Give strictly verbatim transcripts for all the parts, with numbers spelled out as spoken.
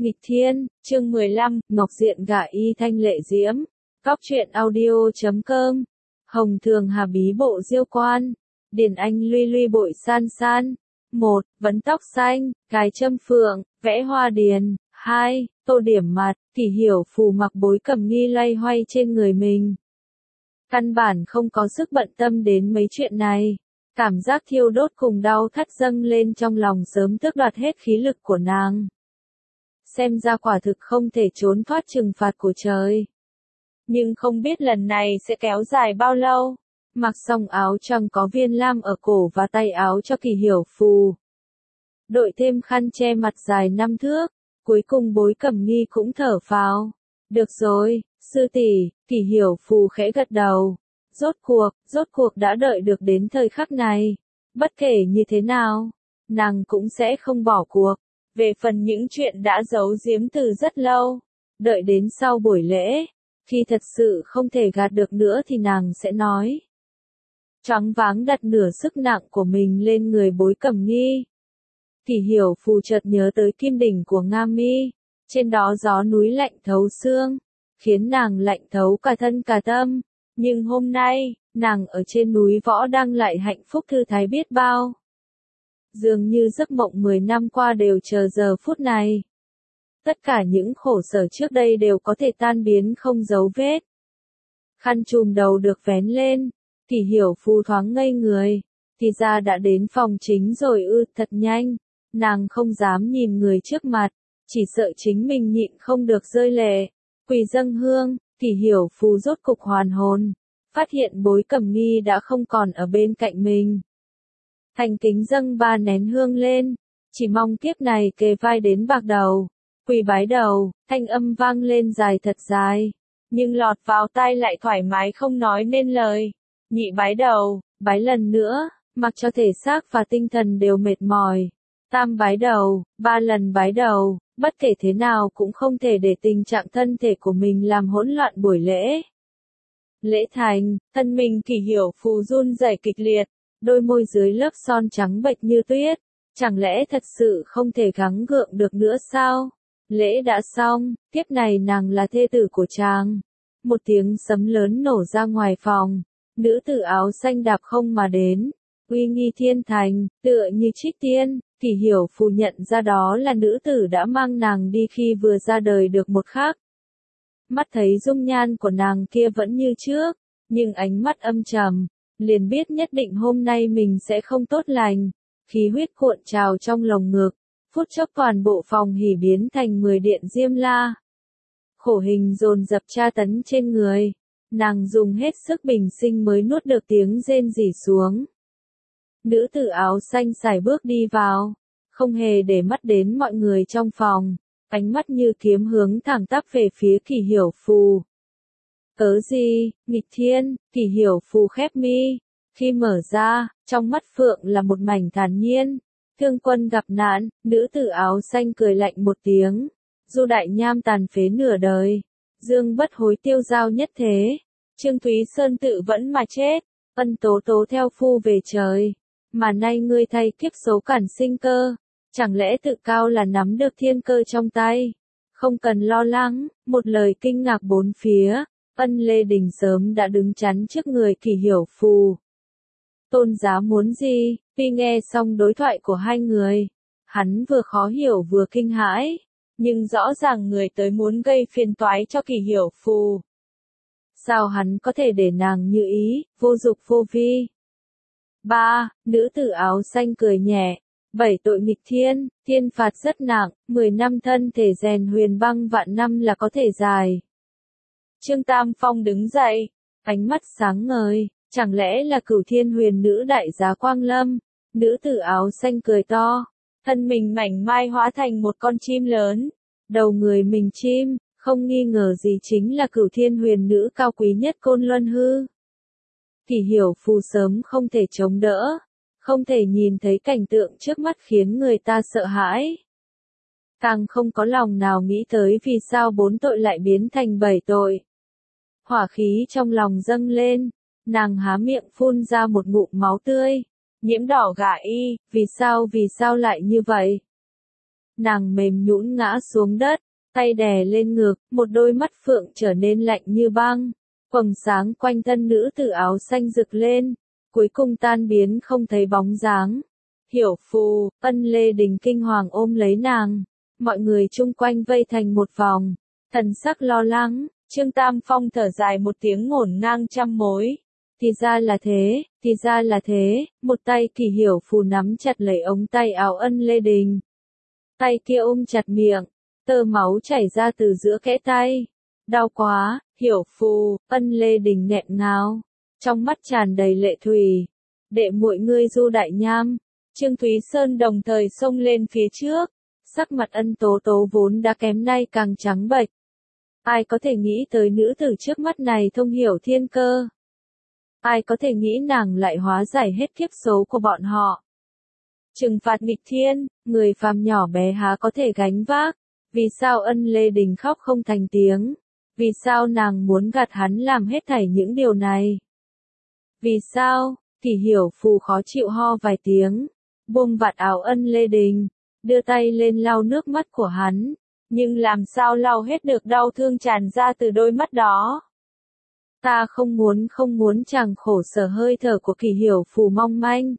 Nghịch Thiên, chương mười lăm, Ngọc Diện gả Y Thanh Lệ Diễm. Cóc truyện audio chấm com. Hồng Thường Hà Bí Bộ Diêu Quan. Điền Anh Luy Luy Bội San San. một. Vấn tóc xanh, cài châm phượng, vẽ hoa điền. hai. Tô điểm mặt, Kỷ Hiểu Phù mặc bối cẩm nghi loay hoay trên người mình. Căn bản không có sức bận tâm đến mấy chuyện này. Cảm giác thiêu đốt cùng đau thắt dâng lên trong lòng sớm tước đoạt hết khí lực của nàng. Xem ra quả thực không thể trốn thoát trừng phạt của trời. Nhưng không biết lần này sẽ kéo dài bao lâu. Mặc xong áo choàng có viên lam ở cổ và tay áo cho Kỷ Hiểu Phù. Đội thêm khăn che mặt dài năm thước. Cuối cùng bối cẩm nghi cũng thở phào. Được rồi, sư tỷ, Kỷ Hiểu Phù khẽ gật đầu. Rốt cuộc, rốt cuộc đã đợi được đến thời khắc này. Bất kể như thế nào, nàng cũng sẽ không bỏ cuộc. Về phần những chuyện đã giấu giếm từ rất lâu, đợi đến sau buổi lễ, khi thật sự không thể gạt được nữa thì nàng sẽ nói. Choáng váng đặt nửa sức nặng của mình lên người bối cẩm nghi. Kỷ Hiểu Phù chợt nhớ tới kim đỉnh của Nga Mi, trên đó gió núi lạnh thấu xương, khiến nàng lạnh thấu cả thân cả tâm. Nhưng hôm nay, nàng ở trên núi Võ Đăng lại hạnh phúc thư thái biết bao. Dường như giấc mộng mười năm qua đều chờ giờ phút này. Tất cả những khổ sở trước đây đều có thể tan biến không dấu vết. Khăn trùm đầu được vén lên, Kỷ Hiểu Phù thoáng ngây người, thì ra đã đến phòng chính rồi ư, thật nhanh. Nàng không dám nhìn người trước mặt, chỉ sợ chính mình nhịn không được rơi lệ. Quỳ dâng hương, Kỷ Hiểu Phù rốt cục hoàn hồn, phát hiện bối cẩm nghi đã không còn ở bên cạnh mình. Thành kính dâng ba nén hương lên, chỉ mong kiếp này kề vai đến bạc đầu. Quỳ bái đầu, thanh âm vang lên dài thật dài, nhưng lọt vào tai lại thoải mái không nói nên lời. Nhị bái đầu, bái lần nữa, mặc cho thể xác và tinh thần đều mệt mỏi. Tam bái đầu, ba lần bái đầu, bất kể thế nào cũng không thể để tình trạng thân thể của mình làm hỗn loạn buổi lễ. Lễ thành, thân mình Kỷ Hiểu Phù run rẩy kịch liệt, đôi môi dưới lớp son trắng bệch như tuyết. Chẳng lẽ thật sự không thể gắng gượng được nữa sao? Lễ đã xong, tiếp này nàng là thê tử của chàng. Một tiếng sấm lớn nổ ra ngoài phòng, nữ tử áo xanh đạp không mà đến, uy nghi thiên thành, tựa như trích tiên. Kỷ Hiểu Phù nhận ra đó là nữ tử đã mang nàng đi khi vừa ra đời được một khắc. Mắt thấy dung nhan của nàng kia vẫn như trước, nhưng ánh mắt âm trầm, liền biết nhất định hôm nay mình sẽ không tốt lành. Khí huyết cuộn trào trong lồng ngực, phút chốc toàn bộ phòng hỉ biến thành mười điện diêm la. Khổ hình dồn dập tra tấn trên người, nàng dùng hết sức bình sinh mới nuốt được tiếng rên rỉ xuống. Nữ tử áo xanh sải bước đi vào, không hề để mắt đến mọi người trong phòng, ánh mắt như kiếm hướng thẳng tắp về phía Kỷ Hiểu Phù. Cớ gì, nghịch thiên, Kỷ Hiểu Phù khép mi, khi mở ra, trong mắt phượng là một mảnh thản nhiên. Thương quân gặp nạn, nữ tử áo xanh cười lạnh một tiếng. Du đại nham tàn phế nửa đời, dương bất hối tiêu dao nhất thế. Trương Thúy Sơn tự vẫn mà chết, ân tố tố theo phu về trời. Mà nay ngươi thay kiếp số cản sinh cơ, chẳng lẽ tự cao là nắm được thiên cơ trong tay? Không cần lo lắng, một lời kinh ngạc bốn phía, Ân Lê Đình sớm đã đứng chắn trước người Kỷ Hiểu Phù. Tôn giá muốn gì? Tuy nghe xong đối thoại của hai người, hắn vừa khó hiểu vừa kinh hãi, nhưng rõ ràng người tới muốn gây phiền toái cho Kỷ Hiểu Phù. Sao hắn có thể để nàng như ý, vô dục vô vi? ba. Nữ tử áo xanh cười nhẹ. Bảy tội nghịch thiên, thiên phạt rất nặng, mười năm thân thể rèn huyền băng vạn năm là có thể dài. Trương Tam Phong đứng dậy, ánh mắt sáng ngời, chẳng lẽ là Cửu Thiên Huyền Nữ đại giá Quang Lâm? Nữ tử áo xanh cười to, thân mình mảnh mai hóa thành một con chim lớn, đầu người mình chim, không nghi ngờ gì chính là Cửu Thiên Huyền Nữ cao quý nhất Côn Luân Hư. Kỷ Hiểu Phù sớm không thể chống đỡ, không thể nhìn thấy cảnh tượng trước mắt khiến người ta sợ hãi. Càng không có lòng nào nghĩ tới vì sao bốn tội lại biến thành bảy tội. Hỏa khí trong lòng dâng lên, nàng há miệng phun ra một ngụm máu tươi, nhiễm đỏ gả y, vì sao vì sao lại như vậy? nàng mềm nhũn ngã xuống đất, tay đè lên ngực, một đôi mắt phượng trở nên lạnh như băng. Quầng sáng quanh thân nữ tử áo xanh rực lên, cuối cùng tan biến không thấy bóng dáng. Hiểu Phù, Ân Lê Đình kinh hoàng ôm lấy nàng, mọi người chung quanh vây thành một vòng, thần sắc lo lắng. Trương Tam Phong thở dài một tiếng ngổn ngang trăm mối. Thì ra là thế, thì ra là thế, một tay Kỳ Hiểu Phù nắm chặt lấy ống tay áo Ân Lê Đình. Tay kia ôm chặt miệng, tơ máu chảy ra từ giữa kẽ tay. Đau quá, Hiểu Phù, Ân Lê Đình nghẹn ngào, trong mắt tràn đầy lệ thủy. Đệ muội ngươi Du Đại Nham, Trương Thúy Sơn đồng thời xông lên phía trước, sắc mặt Ân Tố Tố vốn đã kém nay càng trắng bệch. Ai có thể nghĩ tới nữ tử trước mắt này thông hiểu thiên cơ? Ai có thể nghĩ nàng lại hóa giải hết kiếp số của bọn họ? Trừng phạt nghịch thiên, người phàm nhỏ bé há có thể gánh vác? Vì sao Ân Lê Đình khóc không thành tiếng? Vì sao nàng muốn gạt hắn làm hết thảy những điều này? Vì sao? Kỳ Hiểu Phù khó chịu ho vài tiếng, buông vạt áo Ân Lê Đình, đưa tay lên lau nước mắt của hắn, nhưng làm sao lau hết được đau thương tràn ra từ đôi mắt đó. Ta không muốn không muốn chàng khổ sở hơi thở của Kỳ Hiểu Phù mong manh.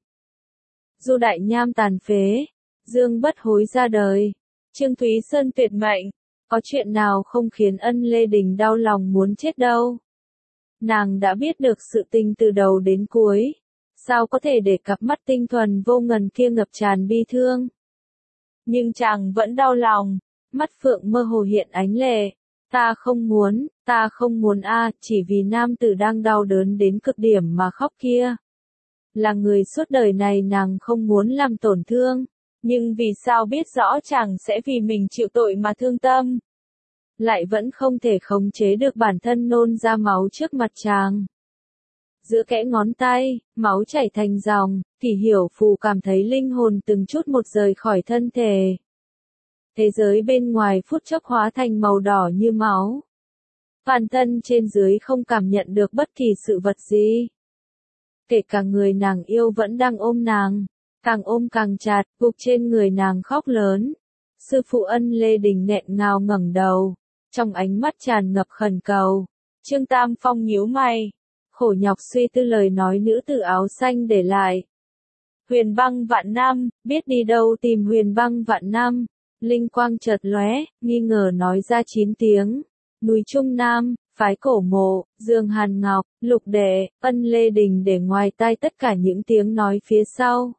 Du Đại Nham tàn phế, Dương Bất Hối ra đời, Trương Thúy Sơn tuyệt mệnh, có chuyện nào không khiến Ân Lê Đình đau lòng muốn chết đâu. Nàng đã biết được sự tình từ đầu đến cuối, sao có thể để cặp mắt tinh thuần vô ngần kia ngập tràn bi thương. Nhưng chàng vẫn đau lòng, mắt phượng mơ hồ hiện ánh lệ. Ta không muốn, ta không muốn a, chỉ vì nam tử đang đau đớn đến cực điểm mà khóc kia. Là người suốt đời này nàng không muốn làm tổn thương, nhưng vì sao biết rõ chàng sẽ vì mình chịu tội mà thương tâm. Lại vẫn không thể khống chế được bản thân nôn ra máu trước mặt chàng. Giữa kẽ ngón tay, máu chảy thành dòng, Kỳ Hiểu Phù cảm thấy linh hồn từng chút một rời khỏi thân thể. Thế giới bên ngoài phút chốc hóa thành màu đỏ như máu. Toàn thân trên dưới không cảm nhận được bất kỳ sự vật gì. Kể cả người nàng yêu vẫn đang ôm nàng, càng ôm càng chặt, gục trên người nàng khóc lớn. Sư phụ Ân Lê Đình nghẹn ngào ngẩng đầu, trong ánh mắt tràn ngập khẩn cầu. Trương Tam Phong nhíu mày, khổ nhọc suy tư lời nói nữ tử áo xanh để lại. Huyền Băng Vạn Nam, biết đi đâu tìm Huyền Băng Vạn Nam. Linh quang chợt lóe, nghi ngờ nói ra chín tiếng. Núi Trung Nam, phái Cổ Mộ, Dương Hàn Ngọc, Lục Đệ, Ân Lê Đình để ngoài tai tất cả những tiếng nói phía sau.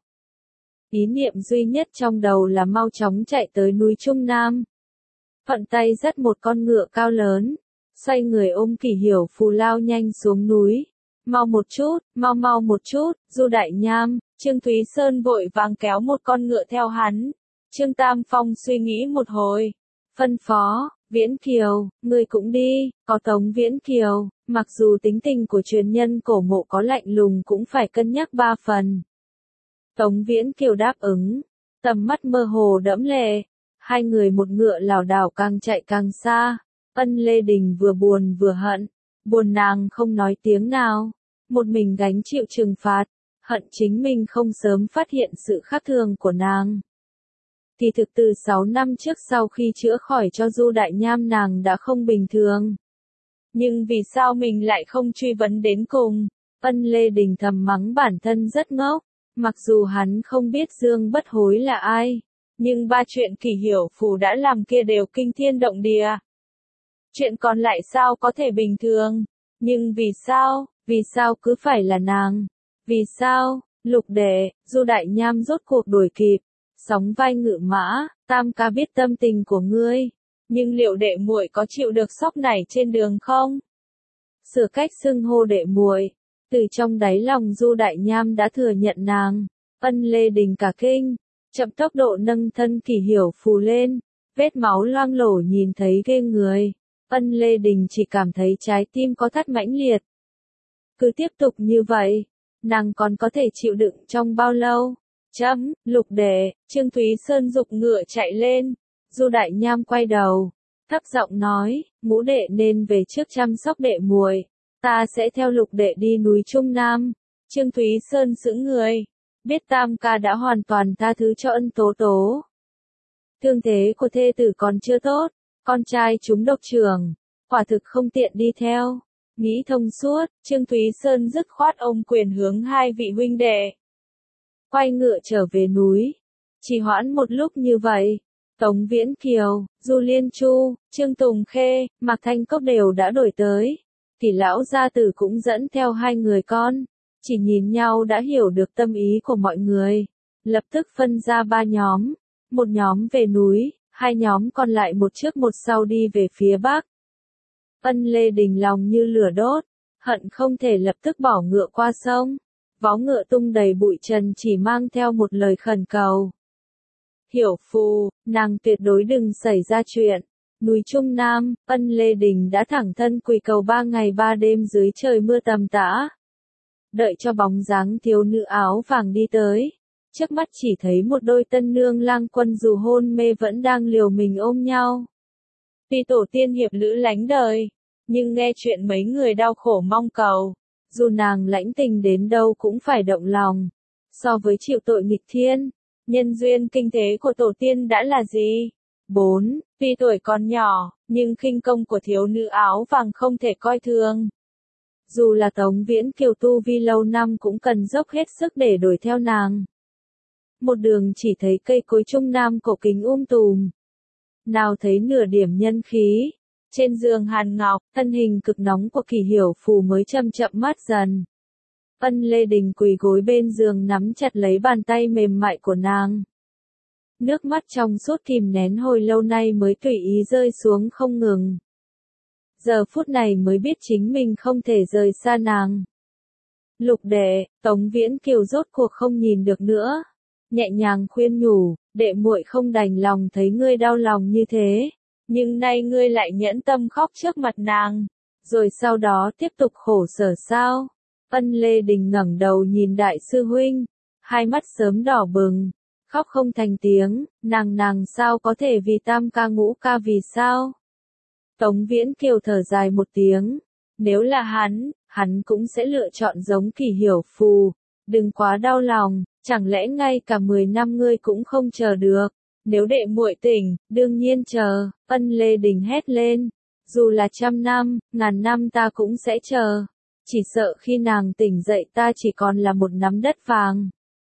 Ý niệm duy nhất trong đầu là mau chóng chạy tới núi Trung Nam. Thuận tay dắt một con ngựa cao lớn, xoay người ôm Kỳ Hiểu Phù lao nhanh xuống núi. Mau một chút, mau mau một chút, Du Đại Nham, Trương Thúy Sơn vội vàng kéo một con ngựa theo hắn. Trương Tam Phong suy nghĩ một hồi, phân phó, Viễn Kiều, ngươi cũng đi, có Tống Viễn Kiều, mặc dù tính tình của truyền nhân Cổ Mộ có lạnh lùng cũng phải cân nhắc ba phần. Tống Viễn Kiều đáp ứng, tầm mắt mơ hồ đẫm lệ, hai người một ngựa lảo đảo càng chạy càng xa. Ân Lê Đình vừa buồn vừa hận, buồn nàng không nói tiếng nào, một mình gánh chịu trừng phạt, hận chính mình không sớm phát hiện sự khác thường của nàng. Thì thực từ sáu năm trước sau khi chữa khỏi cho Du Đại Nham nàng đã không bình thường. Nhưng vì sao mình lại không truy vấn đến cùng? Ân Lê Đình thầm mắng bản thân rất ngốc, mặc dù hắn không biết Dương Bất Hối là ai, nhưng ba chuyện Kỳ Hiểu Phù đã làm kia đều kinh thiên động địa. Chuyện còn lại sao có thể bình thường? Nhưng vì sao, vì sao cứ phải là nàng? Vì sao, Lục Đệ, Du Đại Nham rốt cuộc đuổi kịp, sóng vai ngự mã, Tam ca biết tâm tình của ngươi, nhưng liệu đệ muội có chịu được sóc này trên đường không? Sửa cách xưng hô đệ muội, từ trong đáy lòng Du Đại Nham đã thừa nhận nàng. Ân Lê Đình cả kinh, chậm tốc độ nâng thân Kỳ Hiểu Phù lên, vết máu loang lổ nhìn thấy ghê người. Ân Lê Đình chỉ cảm thấy trái tim có thắt mãnh liệt. Cứ tiếp tục như vậy, nàng còn có thể chịu đựng trong bao lâu? Chấm, Lục Đệ, Trương Thúy Sơn dục ngựa chạy lên. Du Đại Nham quay đầu, thấp giọng nói, Ngũ Đệ nên về trước chăm sóc đệ muội, ta sẽ theo Lục Đệ đi núi Trung Nam. Trương Thúy Sơn sững người, biết Tam ca đã hoàn toàn tha thứ cho Ân Tố Tố. thương thế của thê tử còn chưa tốt, con trai trúng độc trưởng, quả thực không tiện đi theo. Nghĩ thông suốt, Trương Thúy Sơn dứt khoát ôm quyền hướng hai vị huynh đệ. Quay ngựa trở về núi. Chỉ hoãn một lúc như vậy, Tống Viễn Kiều, Du Liên Chu, Trương Tùng Khê, Mạc Thanh Cốc đều đã đổi tới. Thì lão gia tử cũng dẫn theo hai người con. Chỉ nhìn nhau đã hiểu được tâm ý của mọi người. Lập tức phân ra ba nhóm. Một nhóm về núi, hai nhóm còn lại một trước một sau đi về phía bắc. Ân Lê Đình lòng như lửa đốt, hận không thể lập tức bỏ ngựa qua sông. Vó ngựa tung đầy bụi trần chỉ mang theo một lời khẩn cầu. Hiểu Phù, nàng tuyệt đối đừng xảy ra chuyện. Núi Trung Nam, Ân Lê Đình đã thẳng thân quỳ cầu ba ngày ba đêm dưới trời mưa tầm tã. Đợi cho bóng dáng thiếu nữ áo vàng đi tới. Trước mắt chỉ thấy một đôi tân nương lang quân dù hôn mê vẫn đang liều mình ôm nhau. Tuy tổ tiên hiệp lữ lánh đời, nhưng nghe chuyện mấy người đau khổ mong cầu, dù nàng lãnh tình đến đâu cũng phải động lòng. So với chịu tội nghịch thiên, nhân duyên kinh thế của tổ tiên đã là gì? bốn. Tuy tuổi còn nhỏ, nhưng khinh công của thiếu nữ áo vàng không thể coi thường. Dù là Tống Viễn Kiều tu vi lâu năm cũng cần dốc hết sức để đuổi theo nàng. Một đường chỉ thấy cây cối Trung Nam cổ kính um tùm. Nào thấy nửa điểm nhân khí. Trên giường hàn ngọc, thân hình cực nóng của Kỳ Hiểu Phù mới chậm chậm mát dần. Ân Lê Đình quỳ gối bên giường nắm chặt lấy bàn tay mềm mại của nàng. Nước mắt trong suốt kìm nén hồi lâu nay mới tùy ý rơi xuống không ngừng. Giờ phút này mới biết chính mình không thể rời xa nàng. Lục đệ, Tống Viễn Kiều rốt cuộc không nhìn được nữa. Nhẹ nhàng khuyên nhủ, đệ muội không đành lòng thấy ngươi đau lòng như thế. Nhưng nay ngươi lại nhẫn tâm khóc trước mặt nàng. Rồi sau đó tiếp tục khổ sở sao? Ân Lê Đình ngẩng đầu nhìn đại sư huynh. Hai mắt sớm đỏ bừng. Khóc không thành tiếng, nàng nàng sao có thể vì tam ca ngũ ca vì sao? Tống Viễn Kiều thở dài một tiếng. Nếu là hắn, hắn cũng sẽ lựa chọn giống Kỳ Hiểu Phù. Đừng quá đau lòng, chẳng lẽ ngay cả mười năm ngươi cũng không chờ được. Nếu đệ muội tỉnh, đương nhiên chờ. Ân Lê Đình hét lên. Dù là trăm năm, ngàn năm ta cũng sẽ chờ. Chỉ sợ khi nàng tỉnh dậy ta chỉ còn là một nắm đất vàng.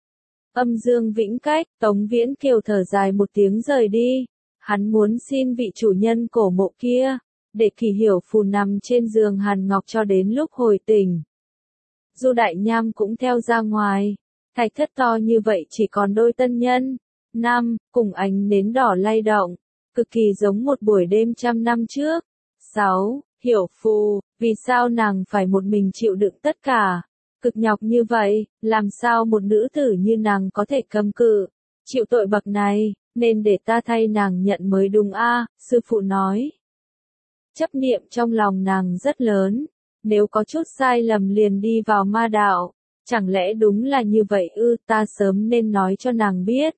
Âm dương vĩnh cách, Tống Viễn Kiều thở dài một tiếng rời đi. Hắn muốn xin vị chủ nhân cổ mộ kia, để Kỳ Hiểu Phù nằm trên giường hàn ngọc cho đến lúc hồi tỉnh. Du Đại Nham cũng theo ra ngoài. Thạch thất to như vậy chỉ còn đôi tân nhân. Năm, cùng ánh nến đỏ lay động, cực kỳ giống một buổi đêm trăm năm trước. Sáu, Hiểu Phù, vì sao nàng phải một mình chịu đựng tất cả? Cực nhọc như vậy, làm sao một nữ tử như nàng có thể cầm cự, chịu tội bậc này, nên để ta thay nàng nhận mới đúng a, sư phụ nói. Chấp niệm trong lòng nàng rất lớn, nếu có chút sai lầm liền đi vào ma đạo, chẳng lẽ đúng là như vậy ư, ta sớm nên nói cho nàng biết.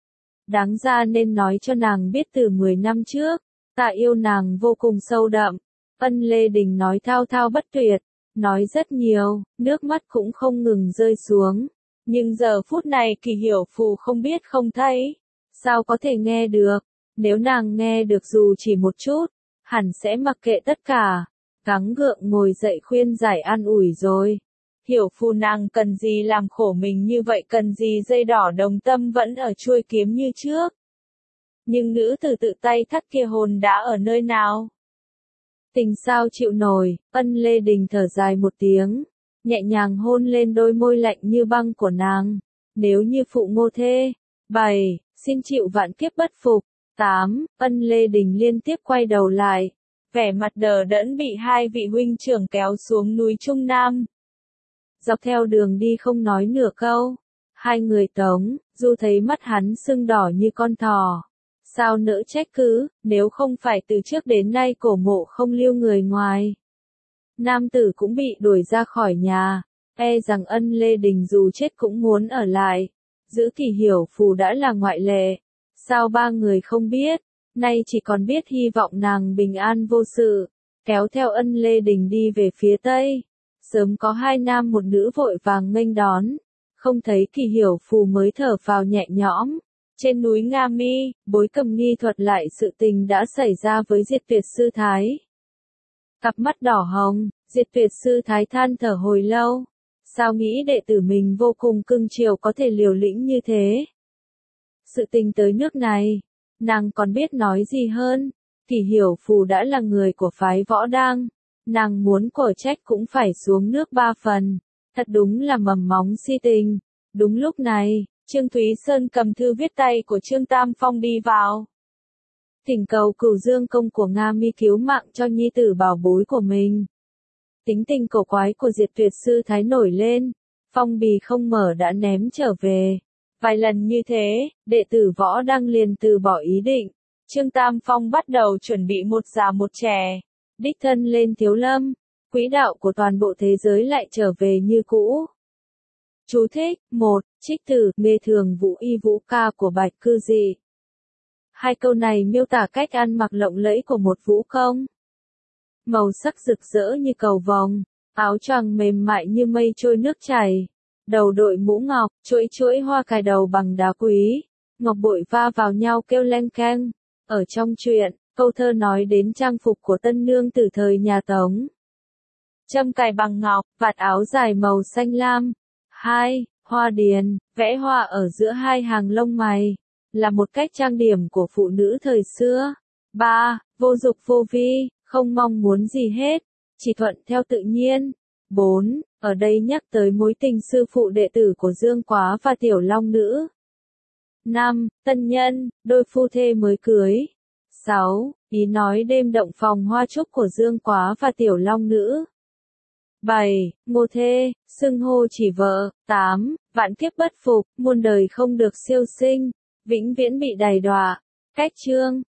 Đáng ra nên nói cho nàng biết từ mười năm trước, ta yêu nàng vô cùng sâu đậm. Ân Lê Đình nói thao thao bất tuyệt, nói rất nhiều, nước mắt cũng không ngừng rơi xuống. Nhưng giờ phút này Kỳ Hiểu Phù không biết không thấy, sao có thể nghe được, nếu nàng nghe được dù chỉ một chút, hẳn sẽ mặc kệ tất cả, gắng gượng ngồi dậy khuyên giải an ủi rồi. Hiểu Phù nàng cần gì làm khổ mình như vậy, cần gì dây đỏ đồng tâm vẫn ở chuôi kiếm như trước. Nhưng nữ tử tự tay thắt kia hồn đã ở nơi nào? Tình sao chịu nổi, Ân Lê Đình thở dài một tiếng, nhẹ nhàng hôn lên đôi môi lạnh như băng của nàng. Nếu như phụ ngô thê. Bảy, xin chịu vạn kiếp bất phục. Tám, Ân Lê Đình liên tiếp quay đầu lại. Vẻ mặt đờ đẫn bị hai vị huynh trưởng kéo xuống núi Trung Nam. Dọc theo đường đi không nói nửa câu. Hai người Tống, Du thấy mắt hắn sưng đỏ như con thỏ. Sao nỡ trách cứ, nếu không phải từ trước đến nay cổ mộ không lưu người ngoài. Nam tử cũng bị đuổi ra khỏi nhà, e rằng Ân Lê Đình dù chết cũng muốn ở lại. Giữ Kỳ Hiểu Phù đã là ngoại lệ. Sao ba người không biết, nay chỉ còn biết hy vọng nàng bình an vô sự, kéo theo Ân Lê Đình đi về phía tây. Sớm có hai nam một nữ vội vàng nghênh đón, không thấy Kỳ Hiểu Phù mới thở phào nhẹ nhõm. Trên núi Nga Mi, Bối Cầm Nhi thuật lại sự tình đã xảy ra với Diệt Tuyệt Sư Thái. Cặp mắt đỏ hồng, Diệt Tuyệt Sư Thái than thở hồi lâu. Sao nghĩ đệ tử mình vô cùng cưng chiều có thể liều lĩnh như thế? Sự tình tới nước này, nàng còn biết nói gì hơn? Kỷ Hiểu Phù đã là người của phái Võ Đang, nàng muốn cổ trách cũng phải xuống nước ba phần. Thật đúng là mầm móng si tình. Đúng lúc này, Trương Thúy Sơn cầm thư viết tay của Trương Tam Phong đi vào. Thỉnh cầu Cửu Dương công của Nga Mi cứu mạng cho nhi tử bảo bối của mình. Tính tình cổ quái của Diệt Tuyệt Sư Thái nổi lên, phong bì không mở đã ném trở về. Vài lần như thế, đệ tử Võ Đang liền từ bỏ ý định. Trương Tam Phong bắt đầu chuẩn bị một già một trẻ, đích thân lên Thiếu Lâm, quỹ đạo của toàn bộ thế giới lại trở về như cũ. Chú thích: một. Trích từ Nghề Thường Vũ Y Vũ Ca của Bạch Cư Dị. Hai câu này miêu tả cách ăn mặc lộng lẫy của một vũ công. Màu sắc rực rỡ như cầu vồng, áo choàng mềm mại như mây trôi nước chảy, đầu đội mũ ngọc, chuỗi chuỗi hoa cài đầu bằng đá quý, ngọc bội va vào nhau kêu leng keng. Ở trong truyện, câu thơ nói đến trang phục của tân nương từ thời nhà Tống. Châm cài bằng ngọc, vạt áo dài màu xanh lam. hai. Hoa điền, vẽ hoa ở giữa hai hàng lông mày, là một cách trang điểm của phụ nữ thời xưa. ba. Vô dục vô vi, không mong muốn gì hết, chỉ thuận theo tự nhiên. bốn. Ở đây nhắc tới mối tình sư phụ đệ tử của Dương Quá và Tiểu Long Nữ. năm. Tân nhân, đôi phu thê mới cưới. sáu. Ý nói đêm động phòng hoa trúc của Dương Quá và Tiểu Long Nữ. bảy. Ngô thê, xưng hô chỉ vợ. tám. Vạn kiếp bất phục, muôn đời không được siêu sinh, vĩnh viễn bị đày đọa. Cách chương